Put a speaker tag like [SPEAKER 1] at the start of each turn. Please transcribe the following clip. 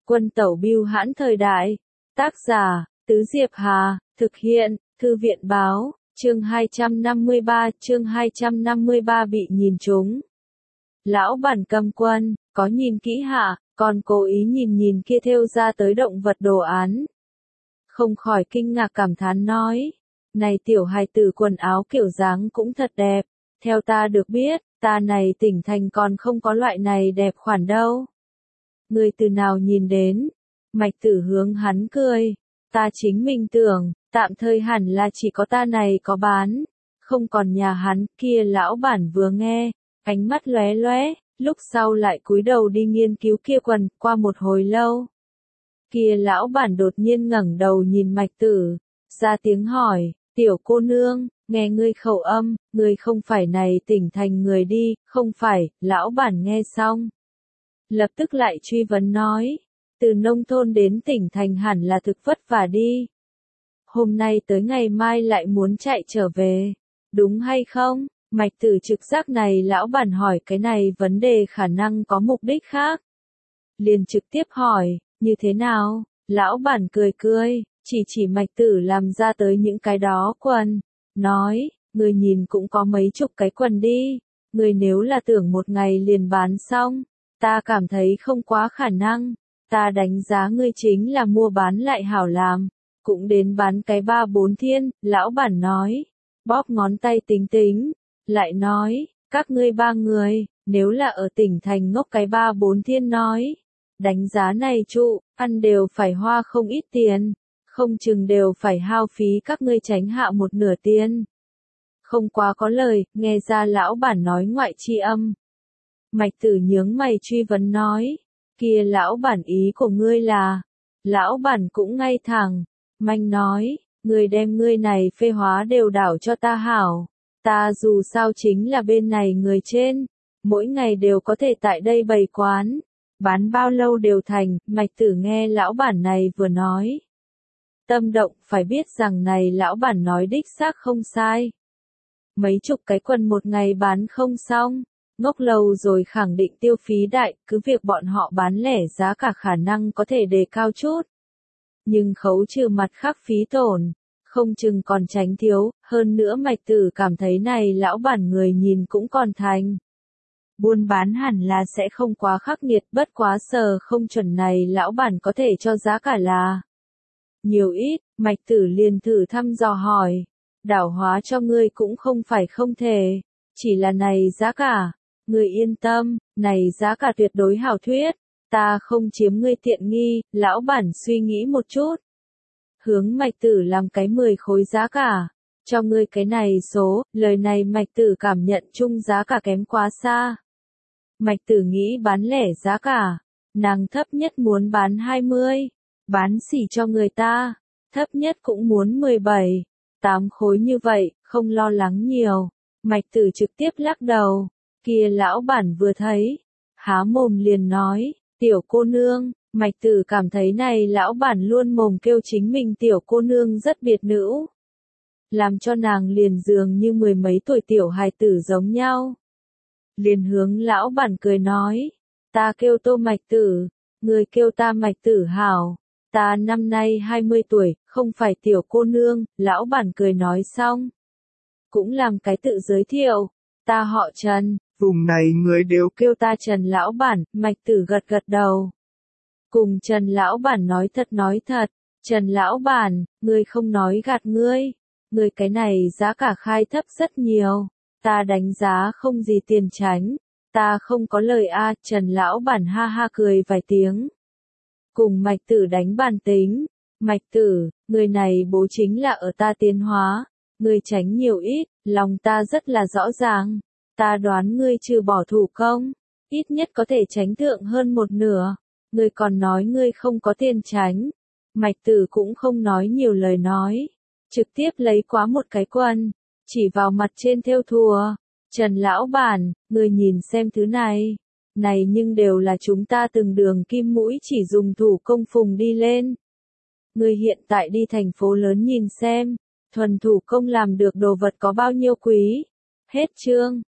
[SPEAKER 1] Quân tẩu bưu hãn thời đại. Tác giả, Tứ Diệp Hà, thực hiện, Thư viện báo, chương 253 bị nhìn trúng. Lão bản cầm quân, có nhìn kỹ hả, còn cố ý nhìn kia thêu ra tới động vật đồ án. Không khỏi kinh ngạc cảm thán nói, này tiểu hài tử quần áo kiểu dáng cũng thật đẹp, theo ta được biết, ta này tỉnh thành còn không có loại này đẹp khoản đâu. Người từ nào nhìn đến? Mạch Tử hướng hắn cười, ta chính mình tưởng, tạm thời hẳn là chỉ có ta này có bán, không còn nhà hắn. Kia lão bản vừa nghe, ánh mắt lóe lóe, lúc sau lại cúi đầu đi nghiên cứu kia quần. Qua một hồi lâu, kia lão bản đột nhiên ngẩng đầu nhìn Mạch Tử, ra tiếng hỏi, tiểu cô nương, nghe ngươi khẩu âm, ngươi không phải này tỉnh thành người đi, không phải. Lão bản nghe xong, lập tức lại truy vấn nói, từ nông thôn đến tỉnh thành hẳn là thực vất vả đi. Hôm nay tới ngày mai lại muốn chạy trở về, đúng hay không? Mạch Tử trực giác này lão bản hỏi cái này vấn đề khả năng có mục đích khác. Liền trực tiếp hỏi, như thế nào? Lão bản cười, chỉ Mạch Tử làm ra tới những cái đó quần, nói, người nhìn cũng có mấy chục cái quần đi, người nếu là tưởng một ngày liền bán xong, ta cảm thấy không quá khả năng, ta đánh giá ngươi chính là mua bán lại hảo làm, cũng đến bán cái 3-4 thiên. Lão bản nói, bóp ngón tay tính, lại nói, các ngươi 3 người, nếu là ở tỉnh thành ngốc cái 3-4 thiên nói, đánh giá này trụ, ăn đều phải hoa không ít tiền, không chừng đều phải hao phí các ngươi tránh hạ một nửa tiền. Không quá có lời, nghe ra lão bản nói ngoại chi âm. Mạch Tử nhướng mày truy vấn nói, kia lão bản ý của ngươi là? Lão bản cũng ngay thẳng, manh nói, ngươi đem ngươi này phê hóa đều đảo cho ta hảo, ta dù sao chính là bên này người trên, mỗi ngày đều có thể tại đây bày quán, bán bao lâu đều thành. Mạch Tử nghe lão bản này vừa nói, tâm động, phải biết rằng này lão bản nói đích xác không sai. Mấy chục cái quần một ngày bán không xong, ngốc lâu rồi khẳng định tiêu phí đại, cứ việc bọn họ bán lẻ giá cả khả năng có thể đề cao chút. Nhưng khấu trừ mặt khác phí tổn, không chừng còn tránh thiếu, hơn nữa Mạch Tử cảm thấy này lão bản người nhìn cũng còn thành. Buôn bán hẳn là sẽ không quá khắc nghiệt, bất quá sờ không chuẩn này lão bản có thể cho giá cả là nhiều ít. Mạch Tử liền thử thăm dò hỏi, đảo hóa cho ngươi cũng không phải không thể, chỉ là này giá cả, ngươi yên tâm, này giá cả tuyệt đối hảo thuyết, ta không chiếm ngươi tiện nghi. Lão bản suy nghĩ một chút, hướng Mạch Tử làm cái 10 khối giá cả, cho ngươi cái này số. Lời này Mạch Tử cảm nhận chung giá cả kém quá xa. Mạch Tử nghĩ bán lẻ giá cả, nàng thấp nhất muốn bán 20, bán xỉ cho người ta, thấp nhất cũng muốn 17-8 khối như vậy, không lo lắng nhiều. Mạch Tử trực tiếp lắc đầu, kia lão bản vừa thấy, há mồm liền nói, tiểu cô nương. Mạch Tử cảm thấy này lão bản luôn mồm kêu chính mình tiểu cô nương rất biệt nữ, làm cho nàng liền dường như 10 mấy tuổi tiểu hài tử giống nhau. Liền hướng lão bản cười nói, ta kêu Tô Mạch Tử, người kêu ta Mạch Tử hảo, ta năm nay 20 tuổi, không phải tiểu cô nương. Lão bản cười nói xong, cũng làm cái tự giới thiệu, ta họ Trần, vùng này người đều kêu ta Trần lão bản. Mạch Tử gật đầu, cùng Trần lão bản nói thật, Trần lão bản, ngươi không nói gạt ngươi cái này giá cả khai thấp rất nhiều, ta đánh giá không gì tiền tránh, ta không có lời a. Trần lão bản ha ha cười vài tiếng, cùng Mạch Tử đánh bàn tính, Mạch Tử, người này bố chính là ở ta tiến hóa, ngươi tránh nhiều ít, lòng ta rất là rõ ràng, ta đoán ngươi trừ bỏ thủ công, ít nhất có thể tránh thượng hơn một nửa, ngươi còn nói ngươi không có tiền tránh. Mạch Tử cũng không nói nhiều lời nói, trực tiếp lấy quá một cái quần, chỉ vào mặt trên thêu thùa, Trần lão bản, ngươi nhìn xem thứ này nhưng đều là chúng ta từng đường kim mũi chỉ dùng thủ công phùng đi lên. Ngươi hiện tại đi thành phố lớn nhìn xem, thuần thủ công làm được đồ vật có bao nhiêu quý. Hết chương.